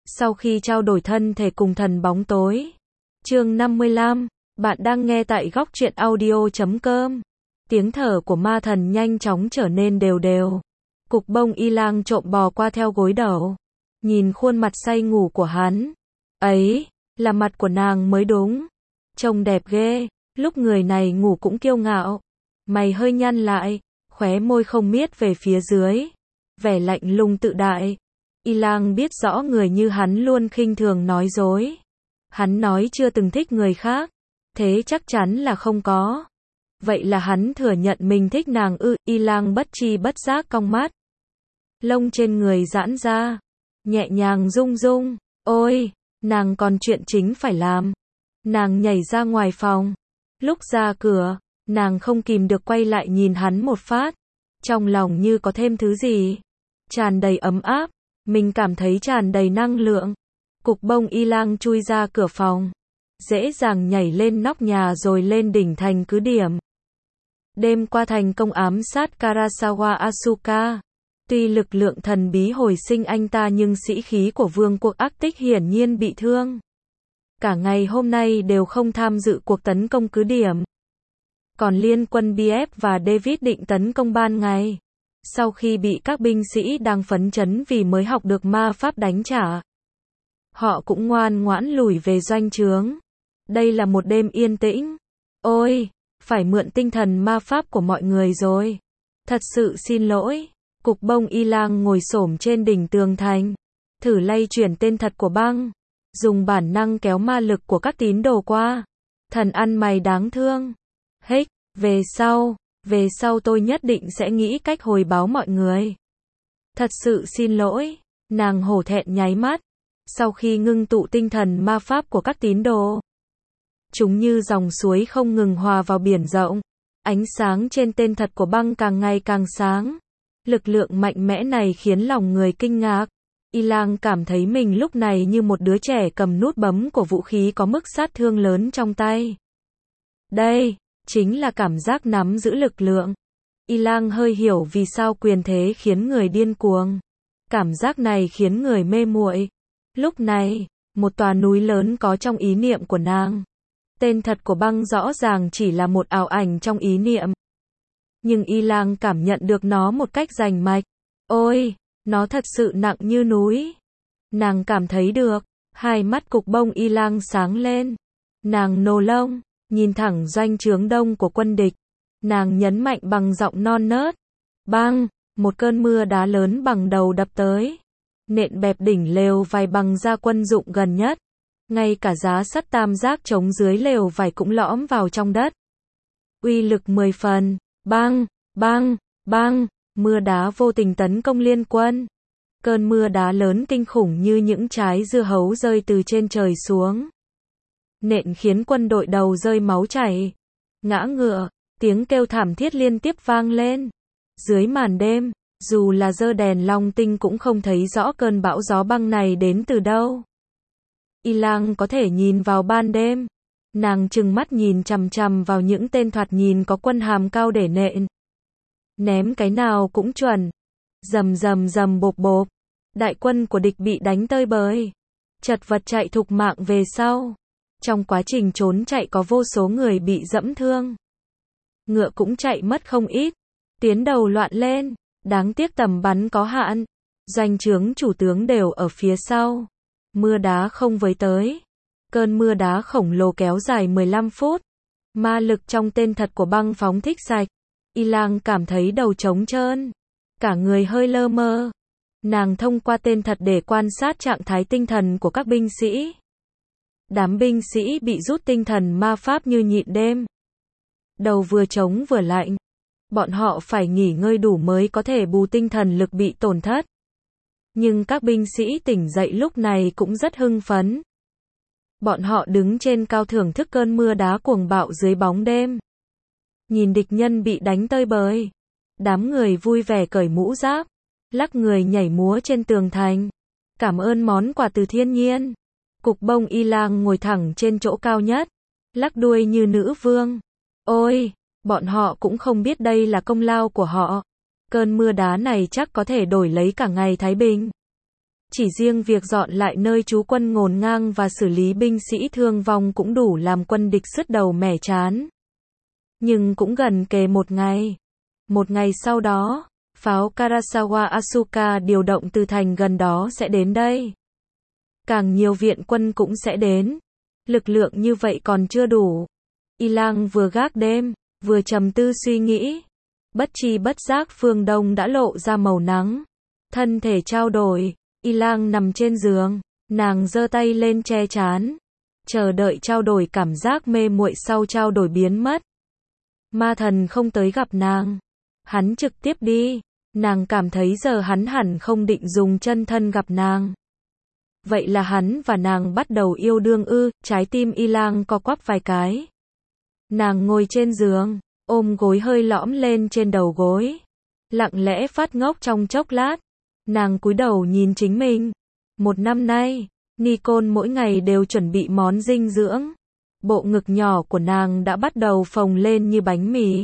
Sau khi trao đổi thân thể cùng thần bóng tối. Chương 55, bạn đang nghe tại góc truyện audio.com. Tiếng thở của ma thần nhanh chóng trở nên đều đều. Cục bông y lang trộm bò qua theo gối đầu. Nhìn khuôn mặt say ngủ của hắn. Ấy, là mặt của nàng mới đúng. Trông đẹp ghê, lúc người này ngủ cũng kiêu ngạo. Mày hơi nhăn lại, khóe môi không miết về phía dưới. Vẻ lạnh lùng tự đại. Y lang biết rõ người như hắn luôn khinh thường nói dối. Hắn nói chưa từng thích người khác. Thế chắc chắn là không có. Vậy là hắn thừa nhận mình thích nàng ư? Y lang bất tri bất giác cong mắt. Lông trên người giãn ra. Nhẹ nhàng rung rung. Ôi, nàng còn chuyện chính phải làm. Nàng nhảy ra ngoài phòng. Lúc ra cửa, nàng không kìm được quay lại nhìn hắn một phát. Trong lòng như có thêm thứ gì. Tràn đầy ấm áp. Mình cảm thấy tràn đầy năng lượng. Cục bông y lang chui ra cửa phòng. Dễ dàng nhảy lên nóc nhà rồi lên đỉnh thành cứ điểm. Đêm qua thành công ám sát Karasawa Asuka. Tuy lực lượng thần bí hồi sinh anh ta nhưng sĩ khí của vương quốc Arctic hiển nhiên bị thương. Cả ngày hôm nay đều không tham dự cuộc tấn công cứ điểm. Còn liên quân BF và David định tấn công ban ngày. Sau khi bị các binh sĩ đang phấn chấn vì mới học được ma pháp đánh trả. Họ cũng ngoan ngoãn lùi về doanh trướng. Đây là một đêm yên tĩnh. Ôi, phải mượn tinh thần ma pháp của mọi người rồi. Thật sự xin lỗi. Cục bông y lang ngồi xổm trên đỉnh tường thành. Thử lay chuyển tên thật của băng. Dùng bản năng kéo ma lực của các tín đồ qua. Thần ăn mày đáng thương. Hích, về sau tôi nhất định sẽ nghĩ cách hồi báo mọi người. Thật sự xin lỗi. Nàng hổ thẹn nháy mắt. Sau khi ngưng tụ tinh thần ma pháp của các tín đồ. Chúng như dòng suối không ngừng hòa vào biển rộng. Ánh sáng trên tên thật của băng càng ngày càng sáng. Lực lượng mạnh mẽ này khiến lòng người kinh ngạc. Y lang cảm thấy mình lúc này như một đứa trẻ cầm nút bấm của vũ khí có mức sát thương lớn trong tay. Đây, chính là cảm giác nắm giữ lực lượng. Y lang hơi hiểu vì sao quyền thế khiến người điên cuồng. Cảm giác này khiến người mê muội. Lúc này, một tòa núi lớn có trong ý niệm của nàng. Tên thật của băng rõ ràng chỉ là một ảo ảnh trong ý niệm. Nhưng y lang cảm nhận được nó một cách rành mạch. Ôi, nó thật sự nặng như núi. Nàng cảm thấy được. Hai mắt cục bông y lang sáng lên. Nàng nổ lông, nhìn thẳng doanh trướng đông của quân địch. Nàng nhấn mạnh bằng giọng non nớt. Bang, một cơn mưa đá lớn bằng đầu đập tới. Nện bẹp đỉnh lều vải bằng da quân dụng gần nhất. Ngay cả giá sắt tam giác chống dưới lều vải cũng lõm vào trong đất. Uy lực 10 phần. Bang, bang, bang, mưa đá vô tình tấn công liên quân. Cơn mưa đá lớn kinh khủng như những trái dưa hấu rơi từ trên trời xuống. Nện khiến quân đội đầu rơi máu chảy. Ngã ngựa, tiếng kêu thảm thiết liên tiếp vang lên. Dưới màn đêm, dù là giơ đèn long tinh cũng không thấy rõ cơn bão gió băng này đến từ đâu. Y lang có thể nhìn vào ban đêm. Nàng trừng mắt nhìn chằm chằm vào những tên thoạt nhìn có quân hàm cao để nện. Ném cái nào cũng chuẩn. Rầm rầm rầm bộp bộp. Đại quân của địch bị đánh tơi bời. Chật vật chạy thục mạng về sau. Trong quá trình trốn chạy có vô số người bị dẫm thương. Ngựa cũng chạy mất không ít. Tiến đầu loạn lên. Đáng tiếc tầm bắn có hạn. Doanh trướng chủ tướng đều ở phía sau. Mưa đá không với tới. Cơn mưa đá khổng lồ kéo dài 15 phút. Ma lực trong tên thật của băng phóng thích sạch. Y lang cảm thấy đầu trống trơn. Cả người hơi lơ mơ. Nàng thông qua tên thật để quan sát trạng thái tinh thần của các binh sĩ. Đám binh sĩ bị rút tinh thần ma pháp như nhịn đêm. Đầu vừa trống vừa lạnh. Bọn họ phải nghỉ ngơi đủ mới có thể bù tinh thần lực bị tổn thất. Nhưng các binh sĩ tỉnh dậy lúc này cũng rất hưng phấn. Bọn họ đứng trên cao thưởng thức cơn mưa đá cuồng bạo dưới bóng đêm. Nhìn địch nhân bị đánh tơi bời. Đám người vui vẻ cởi mũ giáp. Lắc người nhảy múa trên tường thành. Cảm ơn món quà từ thiên nhiên. Cục bông y lang ngồi thẳng trên chỗ cao nhất. Lắc đuôi như nữ vương. Ôi, bọn họ cũng không biết đây là công lao của họ. Cơn mưa đá này chắc có thể đổi lấy cả ngày thái bình. Chỉ riêng việc dọn lại nơi trú quân ngổn ngang và xử lý binh sĩ thương vong cũng đủ làm quân địch sứt đầu mẻ trán. Nhưng cũng gần kề một ngày. Một ngày sau đó, pháo Karasawa Asuka điều động từ thành gần đó sẽ đến đây. Càng nhiều viện quân cũng sẽ đến. Lực lượng như vậy còn chưa đủ. Y Lang vừa gác đêm, vừa trầm tư suy nghĩ. Bất tri bất giác phương đông đã lộ ra màu nắng. Thân thể trao đổi, Y Lang nằm trên giường, nàng giơ tay lên che trán, chờ đợi trao đổi cảm giác mê muội sau trao đổi biến mất. Ma thần không tới gặp nàng. Hắn trực tiếp đi. Nàng cảm thấy giờ hắn hẳn không định dùng chân thân gặp nàng. Vậy là hắn và nàng bắt đầu yêu đương ư? Trái tim Y Lang co quắp vài cái. Nàng ngồi trên giường, ôm gối hơi lõm lên trên đầu gối, lặng lẽ phát ngốc trong chốc lát. Nàng cúi đầu nhìn chính mình. Một năm nay, Nicole mỗi ngày đều chuẩn bị món dinh dưỡng. Bộ ngực nhỏ của nàng đã bắt đầu phồng lên như bánh mì.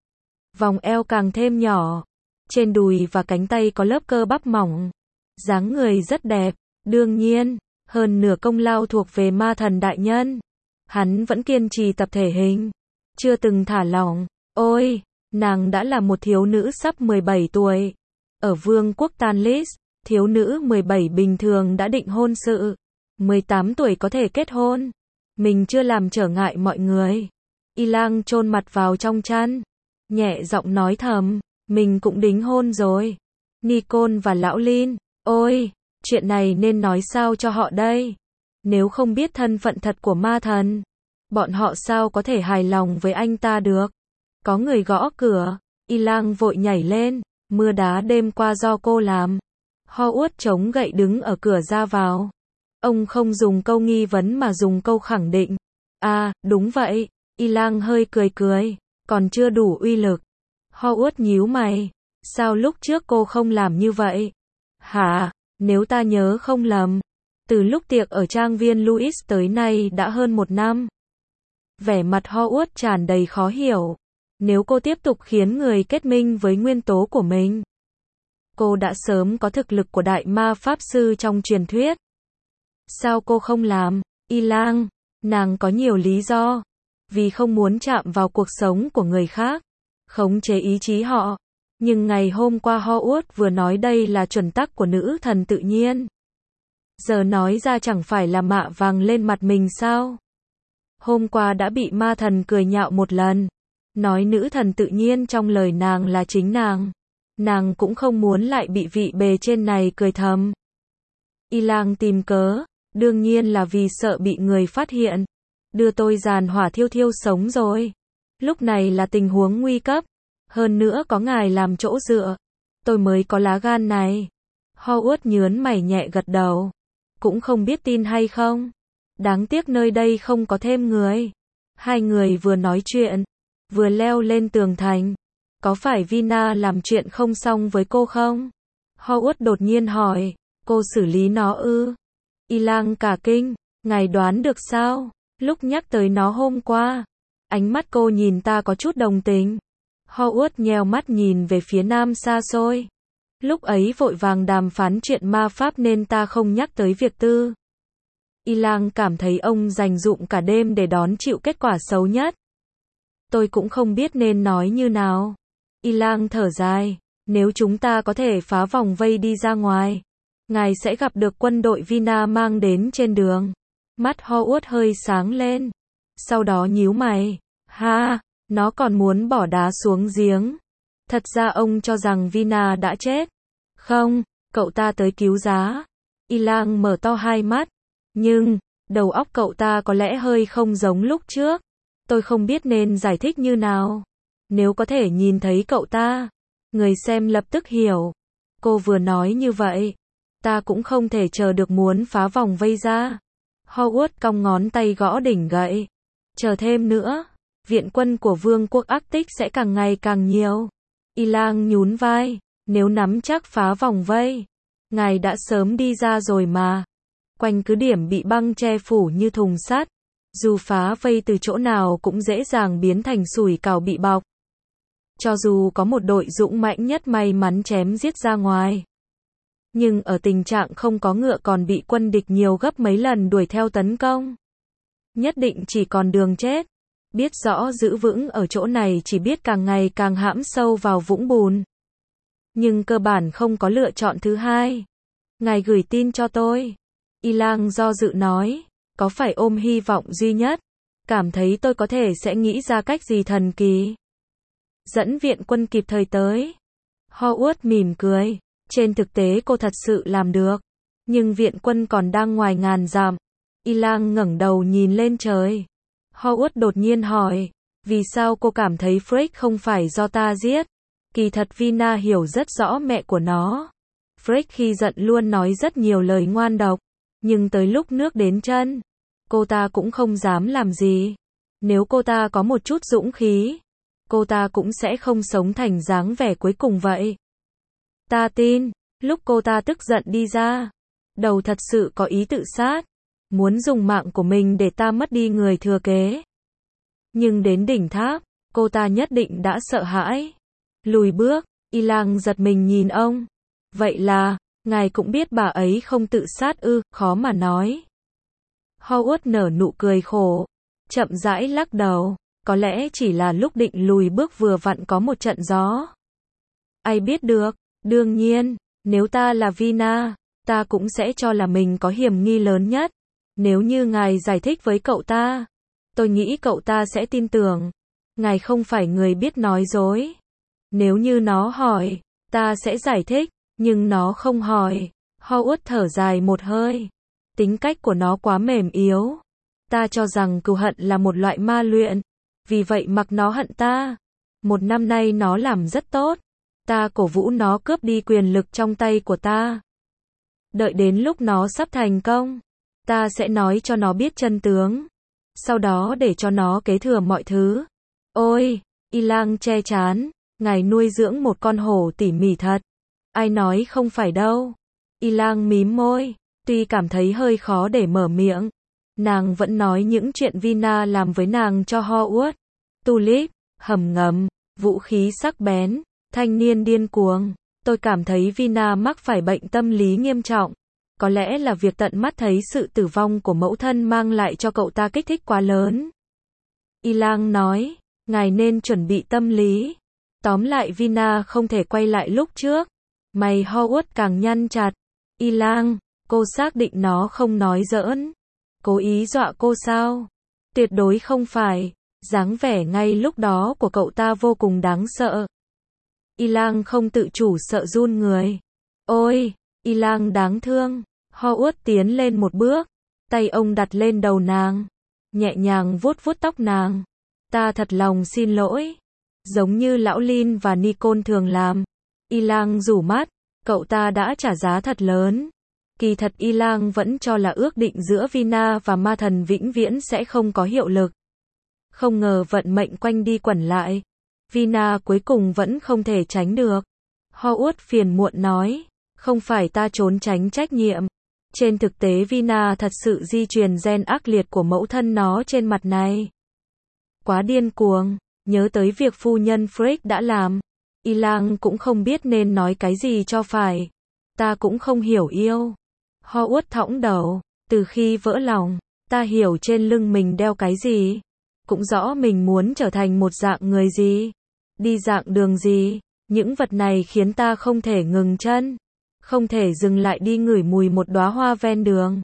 Vòng eo càng thêm nhỏ. Trên đùi và cánh tay có lớp cơ bắp mỏng. Dáng người rất đẹp. Đương nhiên, hơn nửa công lao thuộc về ma thần đại nhân. Hắn vẫn kiên trì tập thể hình. Chưa từng thả lỏng. Ôi, nàng đã là một thiếu nữ sắp 17 tuổi. Ở vương quốc Tanlis, thiếu nữ 17 bình thường đã định hôn sự. 18 tuổi có thể kết hôn. Mình chưa làm trở ngại mọi người. Y Lang chôn mặt vào trong chăn. Nhẹ giọng nói thầm, mình cũng đính hôn rồi. Nicole và lão Lin, ôi, chuyện này nên nói sao cho họ đây? Nếu không biết thân phận thật của ma thần, bọn họ sao có thể hài lòng với anh ta được? Có người gõ cửa, Y Lang vội nhảy lên, mưa đá đêm qua do cô làm. Howard chống gậy đứng ở cửa ra vào. Ông không dùng câu nghi vấn mà dùng câu khẳng định. À, đúng vậy. Y Lang hơi cười cười, còn chưa đủ uy lực. Howard nhíu mày. Sao lúc trước cô không làm như vậy? Hả? Nếu ta nhớ không lầm, từ lúc tiệc ở trang viên Louis tới nay đã hơn 1 năm. Vẻ mặt Howard tràn đầy khó hiểu. Nếu cô tiếp tục khiến người kết minh với nguyên tố của mình, cô đã sớm có thực lực của đại ma pháp sư trong truyền thuyết. Sao cô không làm? Y Lang, nàng có nhiều lý do. Vì không muốn chạm vào cuộc sống của người khác, khống chế ý chí họ. Nhưng ngày hôm qua Howard vừa nói đây là chuẩn tắc của nữ thần tự nhiên. Giờ nói ra chẳng phải là mạ vàng lên mặt mình sao? Hôm qua đã bị ma thần cười nhạo một lần. Nói nữ thần tự nhiên trong lời nàng là chính nàng. Nàng cũng không muốn lại bị vị bề trên này cười thầm. Y Lang tìm cớ, đương nhiên là vì sợ bị người phát hiện. Đưa tôi giàn hỏa thiêu thiêu sống rồi. Lúc này là tình huống nguy cấp. Hơn nữa có ngài làm chỗ dựa, tôi mới có lá gan này. Howard nhớn mày nhẹ gật đầu. Cũng không biết tin hay không. Đáng tiếc nơi đây không có thêm người. Hai người vừa nói chuyện, vừa leo lên tường thành. Có phải Vina làm chuyện không xong với cô không? Howard đột nhiên hỏi. Cô xử lý nó ư? Y Lang cả kinh. Ngài đoán được sao? Lúc nhắc tới nó hôm qua, ánh mắt cô nhìn ta có chút đồng tình. Howard nheo mắt nhìn về phía nam xa xôi. Lúc ấy vội vàng đàm phán chuyện ma pháp nên ta không nhắc tới việc tư. Y Lang cảm thấy ông dành dụm cả đêm để đón chịu kết quả xấu nhất. Tôi cũng không biết nên nói như nào. Y Lang thở dài. Nếu chúng ta có thể phá vòng vây đi ra ngoài, ngài sẽ gặp được quân đội Vina mang đến trên đường. Mắt Howard hơi sáng lên. Sau đó nhíu mày. Ha, nó còn muốn bỏ đá xuống giếng. Thật ra ông cho rằng Vina đã chết. Không, cậu ta tới cứu giá. Y Lang mở to hai mắt. Nhưng, đầu óc cậu ta có lẽ hơi không giống lúc trước. Tôi không biết nên giải thích như nào. Nếu có thể nhìn thấy cậu ta, người xem lập tức hiểu. Cô vừa nói như vậy, ta cũng không thể chờ được muốn phá vòng vây ra. Howard cong ngón tay gõ đỉnh gậy. Chờ thêm nữa, viện quân của vương quốc Arctic sẽ càng ngày càng nhiều. Y Lang nhún vai. Nếu nắm chắc phá vòng vây, ngài đã sớm đi ra rồi mà. Quanh cứ điểm bị băng che phủ như thùng sắt. Dù phá vây từ chỗ nào cũng dễ dàng biến thành sủi cảo bị bọc. Cho dù có một đội dũng mãnh nhất may mắn chém giết ra ngoài, Nhưng ở tình trạng không có ngựa còn bị quân địch nhiều gấp mấy lần đuổi theo tấn công. Nhất định chỉ còn đường chết. Biết rõ giữ vững ở chỗ này chỉ biết càng ngày càng hãm sâu vào vũng bùn. Nhưng cơ bản không có lựa chọn thứ hai. Ngài gửi tin cho tôi. Y Lang do dự nói, có phải ôm hy vọng duy nhất, cảm thấy tôi có thể sẽ nghĩ ra cách gì thần kỳ. Dẫn viện quân kịp thời tới. Howard mỉm cười, trên thực tế cô thật sự làm được. Nhưng viện quân còn đang ngoài ngàn dặm. Y Lang ngẩng đầu nhìn lên trời. Howard đột nhiên hỏi, vì sao cô cảm thấy Freck không phải do ta giết? Kỳ thật Vina hiểu rất rõ mẹ của nó. Freck khi giận luôn nói rất nhiều lời ngoan độc, nhưng tới lúc nước đến chân, cô ta cũng không dám làm gì. Nếu cô ta có một chút dũng khí, cô ta cũng sẽ không sống thành dáng vẻ cuối cùng vậy. Ta tin, lúc cô ta tức giận đi ra, đầu thật sự có ý tự sát, muốn dùng mạng của mình để ta mất đi người thừa kế. Nhưng đến đỉnh tháp, cô ta nhất định đã sợ hãi. Lùi bước, Y Lang giật mình nhìn ông. Vậy là, ngài cũng biết bà ấy không tự sát ư? Khó mà nói. Howard nở nụ cười khổ, chậm rãi lắc đầu, có lẽ chỉ là lúc định lùi bước vừa vặn có một trận gió. Ai biết được, đương nhiên, nếu ta là Vina, ta cũng sẽ cho là mình có hiểm nghi lớn nhất. Nếu như ngài giải thích với cậu ta, tôi nghĩ cậu ta sẽ tin tưởng. Ngài không phải người biết nói dối. Nếu như nó hỏi, ta sẽ giải thích, nhưng nó không hỏi. Howard thở dài một hơi. Tính cách của nó quá mềm yếu. Ta cho rằng cừu hận là một loại ma luyện. Vì vậy mặc nó hận ta. 1 năm nay nó làm rất tốt. Ta cổ vũ nó cướp đi quyền lực trong tay của ta. Đợi đến lúc nó sắp thành công, ta sẽ nói cho nó biết chân tướng. Sau đó để cho nó kế thừa mọi thứ. Ôi, Y Lang che trán. Ngài nuôi dưỡng một con hổ tỉ mỉ thật. Ai nói không phải đâu. Y Lang mím môi, tuy cảm thấy hơi khó để mở miệng. Nàng vẫn nói những chuyện Vina làm với nàng cho Howard. Tulip, hầm ngầm, vũ khí sắc bén, thanh niên điên cuồng. Tôi cảm thấy Vina mắc phải bệnh tâm lý nghiêm trọng. Có lẽ là việc tận mắt thấy sự tử vong của mẫu thân mang lại cho cậu ta kích thích quá lớn. Y Lang nói, ngài nên chuẩn bị tâm lý. Tóm lại Vina không thể quay lại lúc trước. Mày Howard càng nhăn chặt. Y Lang, cô xác định nó không nói giỡn. Cố ý dọa cô sao? Tuyệt đối không phải. Dáng vẻ ngay lúc đó của cậu ta vô cùng đáng sợ. Y Lang không tự chủ sợ run người. Ôi, Y Lang đáng thương. Howard tiến lên một bước. Tay ông đặt lên đầu nàng. Nhẹ nhàng vuốt vuốt tóc nàng. Ta thật lòng xin lỗi. Giống như lão Lin và Nicole thường làm. Y Lang rủ mắt. Cậu ta đã trả giá thật lớn. Kỳ thật Y Lang vẫn cho là ước định giữa Vina và ma thần vĩnh viễn sẽ không có hiệu lực. Không ngờ vận mệnh quanh đi quẩn lại. Vina cuối cùng vẫn không thể tránh được. Howard phiền muộn nói. Không phải ta trốn tránh trách nhiệm. Trên thực tế Vina thật sự di truyền gen ác liệt của mẫu thân nó trên mặt này. Quá điên cuồng. Nhớ tới việc phu nhân Freck đã làm. Y Lang cũng không biết nên nói cái gì cho phải. Ta cũng không hiểu yêu. Howard thõng đầu. Từ khi vỡ lòng, ta hiểu trên lưng mình đeo cái gì. Cũng rõ mình muốn trở thành một dạng người gì. Đi dạng đường gì. Những vật này khiến ta không thể ngừng chân. Không thể dừng lại đi ngửi mùi một đóa hoa ven đường.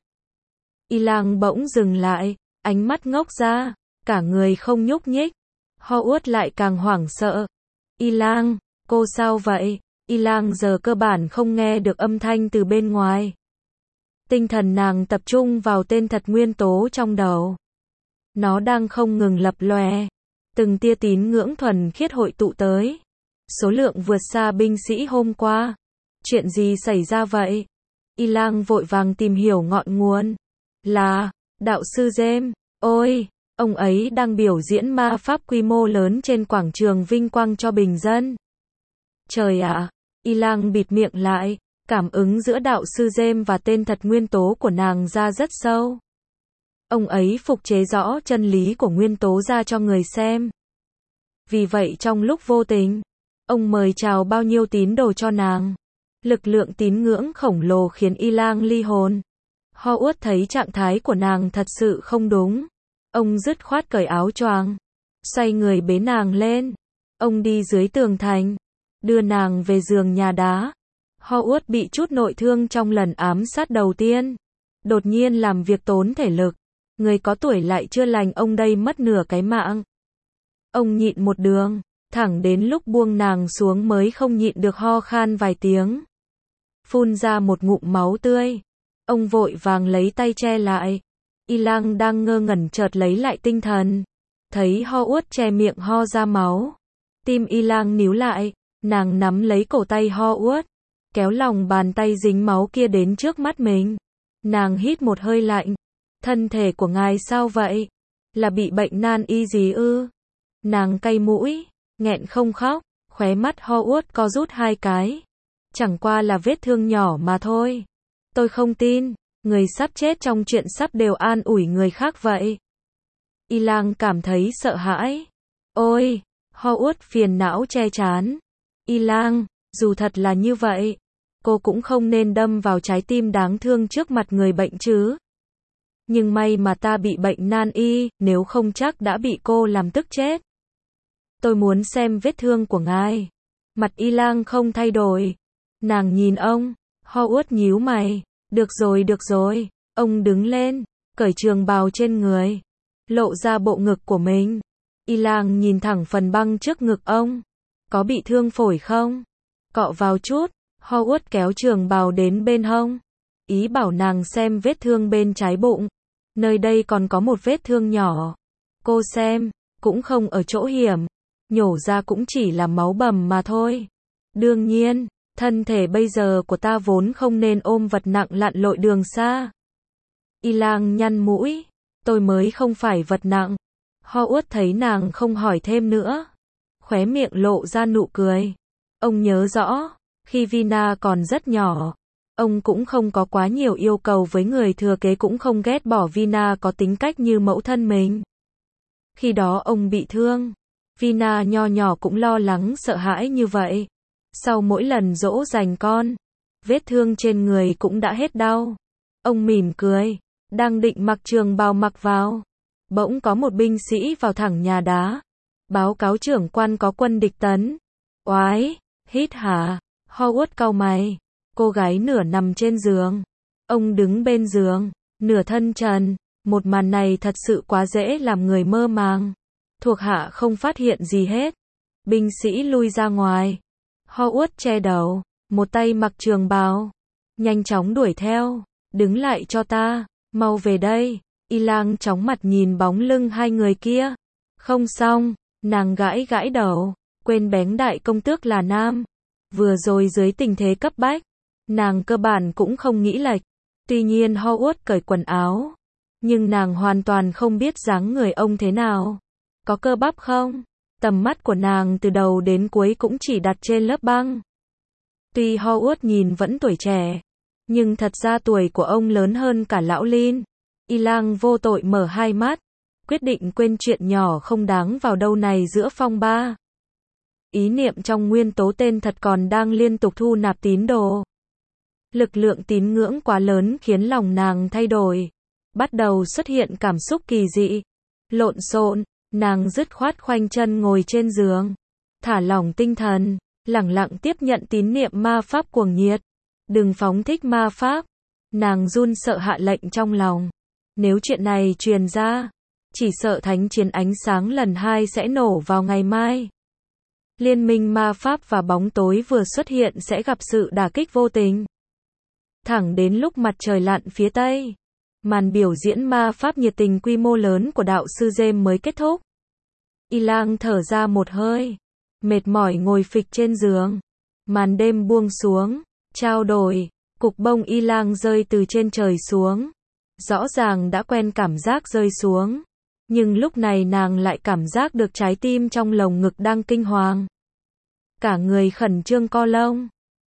Y Lang bỗng dừng lại. Ánh mắt ngốc ra. Cả người không nhúc nhích. Howard lại càng hoảng sợ. Y Lang, cô sao vậy? Y Lang giờ cơ bản không nghe được âm thanh từ bên ngoài. Tinh thần nàng tập trung vào tên thật nguyên tố trong đầu. Nó đang không ngừng lập lòe. Từng tia tín ngưỡng thuần khiết hội tụ tới. Số lượng vượt xa binh sĩ hôm qua. Chuyện gì xảy ra vậy? Y Lang vội vàng tìm hiểu ngọn nguồn. Là, đạo sư James. Ôi, ông ấy đang biểu diễn ma pháp quy mô lớn trên quảng trường vinh quang cho bình dân. Trời ạ! Y Lang bịt miệng lại. Cảm ứng giữa đạo sư James và tên thật nguyên tố của nàng ra rất sâu. Ông ấy phục chế rõ chân lý của nguyên tố ra cho người xem. Vì vậy trong lúc vô tình, ông mời chào bao nhiêu tín đồ cho nàng. Lực lượng tín ngưỡng khổng lồ khiến Y Lang ly hồn. Howard thấy trạng thái của nàng thật sự không đúng. Ông dứt khoát cởi áo choàng, xoay người bế nàng lên. Ông đi dưới tường thành, đưa nàng về giường nhà đá. Howard bị chút nội thương trong lần ám sát đầu tiên. Đột nhiên làm việc tốn thể lực. Người có tuổi lại chưa lành, ông đây mất nửa cái mạng. Ông nhịn một đường, thẳng đến lúc buông nàng xuống mới không nhịn được ho khan vài tiếng. Phun ra một ngụm máu tươi. Ông vội vàng lấy tay che lại. Y Lang đang ngơ ngẩn chợt lấy lại tinh thần. Thấy Howard che miệng ho ra máu. Tim Y Lang níu lại. Nàng nắm lấy cổ tay Howard, kéo lòng bàn tay dính máu kia đến trước mắt mình. Nàng hít một hơi lạnh. Thân thể của ngài sao vậy? Là bị bệnh nan y gì ư? Nàng cay mũi, nghẹn không khóc. Khóe mắt Howard co rút hai cái. Chẳng qua là vết thương nhỏ mà thôi. Tôi không tin, người sắp chết trong chuyện sắp đều an ủi người khác vậy. Y Lang cảm thấy sợ hãi. Ôi, Howard phiền não che chán. Y Lang, dù thật là như vậy, cô cũng không nên đâm vào trái tim đáng thương trước mặt người bệnh chứ. Nhưng may mà ta bị bệnh nan y, nếu không chắc đã bị cô làm tức chết. Tôi muốn xem vết thương của ngài. Mặt Y Lang không thay đổi. Nàng nhìn ông. Howard nhíu mày. Được rồi. Ông đứng lên, cởi trường bào trên người, lộ ra bộ ngực của mình. Y Lang nhìn thẳng phần băng trước ngực ông. Có bị thương phổi không? Cọ vào chút. Howard kéo trường bào đến bên hông. Ý bảo nàng xem vết thương bên trái bụng. Nơi đây còn có một vết thương nhỏ. Cô xem, cũng không ở chỗ hiểm. Nhổ ra cũng chỉ là máu bầm mà thôi. Đương nhiên, thân thể bây giờ của ta vốn không nên ôm vật nặng lặn lội đường xa. Y Lang nhăn mũi. Tôi mới không phải vật nặng. Howard thấy nàng không hỏi thêm nữa. Khóe miệng lộ ra nụ cười. Ông nhớ rõ, khi Vina còn rất nhỏ, ông cũng không có quá nhiều yêu cầu với người thừa kế, cũng không ghét bỏ Vina có tính cách như mẫu thân mình. Khi đó ông bị thương, Vina nho nhỏ cũng lo lắng sợ hãi như vậy. Sau mỗi lần dỗ dành con, vết thương trên người cũng đã hết đau. Ông mỉm cười, đang định mặc trường bào mặc vào. Bỗng có một binh sĩ vào thẳng nhà đá. Báo cáo trưởng quan có quân địch tấn. Oái, hít hả? Howard cau mày. Cô gái nửa nằm trên giường. Ông đứng bên giường, nửa thân trần. Một màn này thật sự quá dễ làm người mơ màng. Thuộc hạ không phát hiện gì hết. Binh sĩ lui ra ngoài. Howard che đầu, một tay mặc trường bào. Nhanh chóng đuổi theo. Đứng lại cho ta, mau về đây. Y Lang chóng mặt nhìn bóng lưng hai người kia. Không xong, nàng gãi gãi đầu. Quên bén đại công tước là nam. Vừa rồi dưới tình thế cấp bách, nàng cơ bản cũng không nghĩ lệch. Tuy nhiên Howard cởi quần áo, nhưng nàng hoàn toàn không biết dáng người ông thế nào. Có cơ bắp không? Tầm mắt của nàng từ đầu đến cuối cũng chỉ đặt trên lớp băng. Tuy Howard nhìn vẫn tuổi trẻ, nhưng thật ra tuổi của ông lớn hơn cả lão Lin. Y Lang vô tội mở hai mắt, quyết định quên chuyện nhỏ không đáng vào đâu này giữa phong ba. Ý niệm trong nguyên tố tên thật còn đang liên tục thu nạp tín đồ. Lực lượng tín ngưỡng quá lớn khiến lòng nàng thay đổi. Bắt đầu xuất hiện cảm xúc kỳ dị, lộn xộn. Nàng dứt khoát khoanh chân ngồi trên giường, thả lỏng tinh thần, lẳng lặng tiếp nhận tín niệm ma pháp cuồng nhiệt. Đừng phóng thích ma pháp. Nàng run sợ hạ lệnh trong lòng. Nếu chuyện này truyền ra, chỉ sợ thánh chiến ánh sáng lần 2 sẽ nổ vào ngày mai. Liên minh ma pháp và bóng tối vừa xuất hiện sẽ gặp sự đả kích vô tình. Thẳng đến lúc mặt trời lặn phía tây, màn biểu diễn ma pháp nhiệt tình quy mô lớn của đạo sư James mới kết thúc. Y Lang thở ra một hơi, mệt mỏi ngồi phịch trên giường. Màn đêm buông xuống, trao đổi, cục bông Y Lang rơi từ trên trời xuống. Rõ ràng đã quen cảm giác rơi xuống, nhưng lúc này nàng lại cảm giác được trái tim trong lồng ngực đang kinh hoàng. Cả người khẩn trương co lông.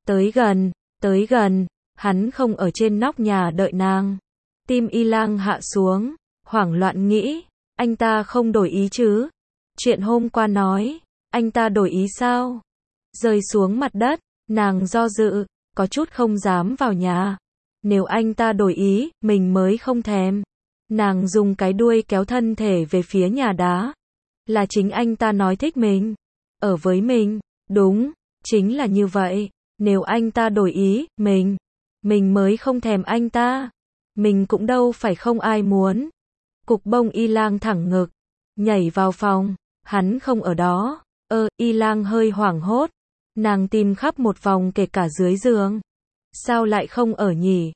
Tới gần, hắn không ở trên nóc nhà đợi nàng. Tim Y Lang hạ xuống, hoảng loạn nghĩ, anh ta không đổi ý chứ? Chuyện hôm qua nói, anh ta đổi ý sao? Rơi xuống mặt đất, nàng do dự, có chút không dám vào nhà. Nếu anh ta đổi ý, mình mới không thèm. Nàng dùng cái đuôi kéo thân thể về phía nhà đá. Là chính anh ta nói thích mình. Ở với mình. Đúng, chính là như vậy. Nếu anh ta đổi ý, mình mới không thèm anh ta. Mình cũng đâu phải không ai muốn. Cục bông y lang thẳng ngực. Nhảy vào phòng. Hắn không ở đó. Y lang hơi hoảng hốt. Nàng tìm khắp một vòng kể cả dưới giường. Sao lại không ở nhỉ?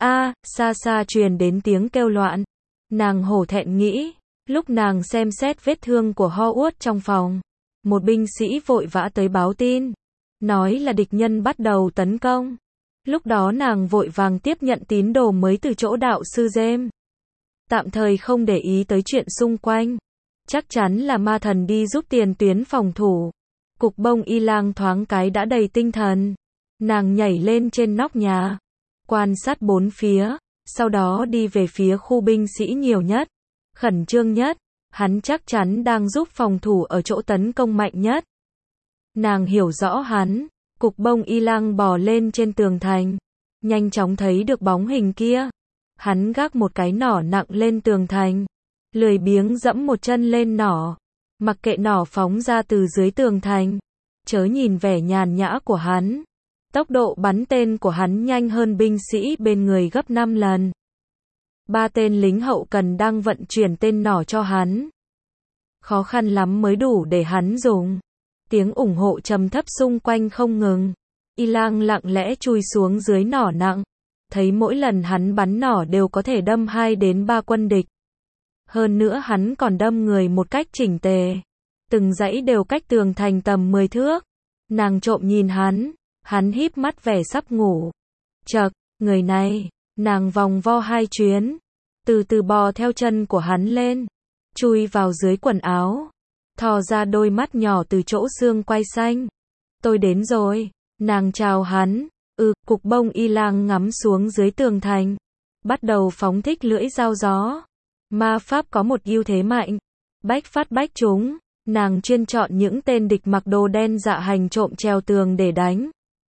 Xa xa truyền đến tiếng kêu loạn. Nàng hổ thẹn nghĩ. Lúc nàng xem xét vết thương của Howard trong phòng. Một binh sĩ vội vã tới báo tin. Nói là địch nhân bắt đầu tấn công. Lúc đó nàng vội vàng tiếp nhận tín đồ mới từ chỗ đạo sư James. Tạm thời không để ý tới chuyện xung quanh. Chắc chắn là ma thần đi giúp tiền tuyến phòng thủ. Cục bông y lang thoáng cái đã đầy tinh thần. Nàng nhảy lên trên nóc nhà. Quan sát bốn phía. Sau đó đi về phía khu binh sĩ nhiều nhất. Khẩn trương nhất. Hắn chắc chắn đang giúp phòng thủ ở chỗ tấn công mạnh nhất. Nàng hiểu rõ hắn. Cục bông y lang bò lên trên tường thành. Nhanh chóng thấy được bóng hình kia. Hắn gác một cái nỏ nặng lên tường thành. Lười biếng dẫm một chân lên nỏ. Mặc kệ nỏ phóng ra từ dưới tường thành. Chớ nhìn vẻ nhàn nhã của hắn. Tốc độ bắn tên của hắn nhanh hơn binh sĩ bên người gấp 5 lần. 3 tên lính hậu cần đang vận chuyển tên nỏ cho hắn. Khó khăn lắm mới đủ để hắn dùng. Tiếng ủng hộ trầm thấp xung quanh không ngừng. Y lang lặng lẽ chui xuống dưới nỏ nặng. Thấy mỗi lần hắn bắn nỏ đều có thể đâm 2 đến 3 quân địch. Hơn nữa hắn còn đâm người một cách chỉnh tề. Từng dãy đều cách tường thành tầm 10 thước. Nàng trộm nhìn hắn híp mắt vẻ sắp ngủ. Chậc, người này, nàng vòng vo 2 chuyến. Từ từ bò theo chân của hắn lên. Chui vào dưới quần áo. Thò ra đôi mắt nhỏ từ chỗ xương quai xanh. Tôi đến rồi. Nàng chào hắn. Cục bông y lang ngắm xuống dưới tường thành. Bắt đầu phóng thích lưỡi dao gió. Ma pháp có một ưu thế mạnh. Bách phát bách trúng. Nàng chuyên chọn những tên địch mặc đồ đen dạ hành trộm treo tường để đánh.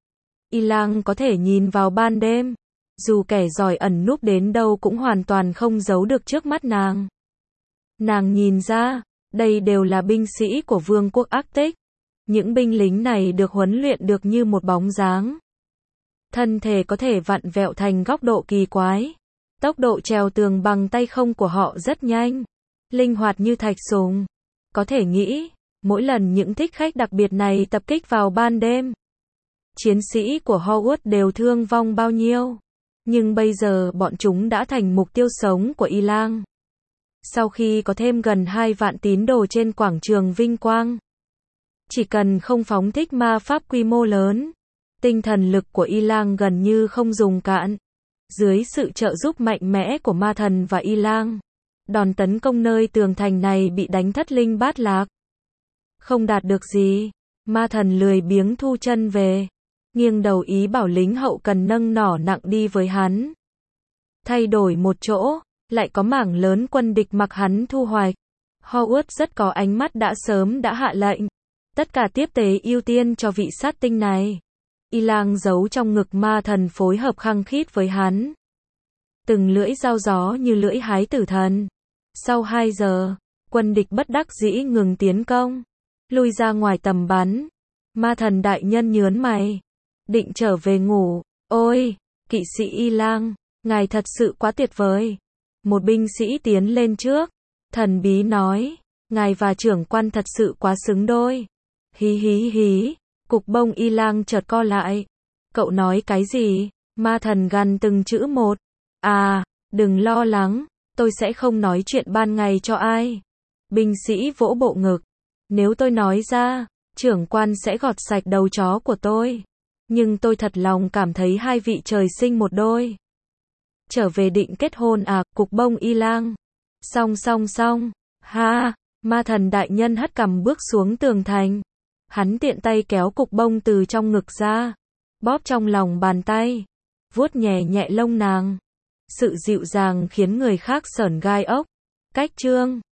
Y lang có thể nhìn vào ban đêm. Dù kẻ giỏi ẩn núp đến đâu cũng hoàn toàn không giấu được trước mắt nàng. Nàng nhìn ra, đây đều là binh sĩ của vương quốc Arctic. Những binh lính này được huấn luyện được như một bóng dáng. Thân thể có thể vặn vẹo thành góc độ kỳ quái. Tốc độ trèo tường bằng tay không của họ rất nhanh. Linh hoạt như thạch sùng. Có thể nghĩ, mỗi lần những thích khách đặc biệt này tập kích vào ban đêm. Chiến sĩ của Hogwarts đều thương vong bao nhiêu. Nhưng bây giờ bọn chúng đã thành mục tiêu sống của Y lang. Sau khi có thêm gần 2 vạn tín đồ trên quảng trường vinh quang. Chỉ cần không phóng thích ma pháp quy mô lớn. Tinh thần lực của Y lang gần như không dùng cạn. Dưới sự trợ giúp mạnh mẽ của ma thần và Y lang. Đòn tấn công nơi tường thành này bị đánh thất linh bát lạc. Không đạt được gì. Ma thần lười biếng thu chân về. Nghiêng đầu ý bảo lính hậu cần nâng nỏ nặng đi với hắn. Thay đổi một chỗ, lại có mảng lớn quân địch mặc hắn thu hoạch. Hogwarts rất có ánh mắt đã sớm đã hạ lệnh. Tất cả tiếp tế ưu tiên cho vị sát tinh này. Y lang giấu trong ngực ma thần phối hợp khăng khít với hắn. Từng lưỡi dao gió như lưỡi hái tử thần. Sau 2 giờ, quân địch bất đắc dĩ ngừng tiến công. Lui ra ngoài tầm bắn. Ma thần đại nhân nhớn mày. Định trở về ngủ. Ôi, kỵ sĩ Y lang, ngài thật sự quá tuyệt vời. Một binh sĩ tiến lên trước. Thần bí nói, ngài và trưởng quan thật sự quá xứng đôi. Hí hí hí, cục bông Y lang chợt co lại. Cậu nói cái gì? Ma thần gằn từng chữ một. Đừng lo lắng, tôi sẽ không nói chuyện ban ngày cho ai. Binh sĩ vỗ bộ ngực. Nếu tôi nói ra, trưởng quan sẽ gọt sạch đầu chó của tôi. Nhưng tôi thật lòng cảm thấy 2 vị trời sinh một đôi. Trở về định kết hôn à, cục bông Y lang. Xong. Ma thần đại nhân hất cằm bước xuống tường thành. Hắn tiện tay kéo cục bông từ trong ngực ra. Bóp trong lòng bàn tay. Vuốt nhẹ nhẹ lông nàng. Sự dịu dàng khiến người khác sởn gai ốc. Cách chương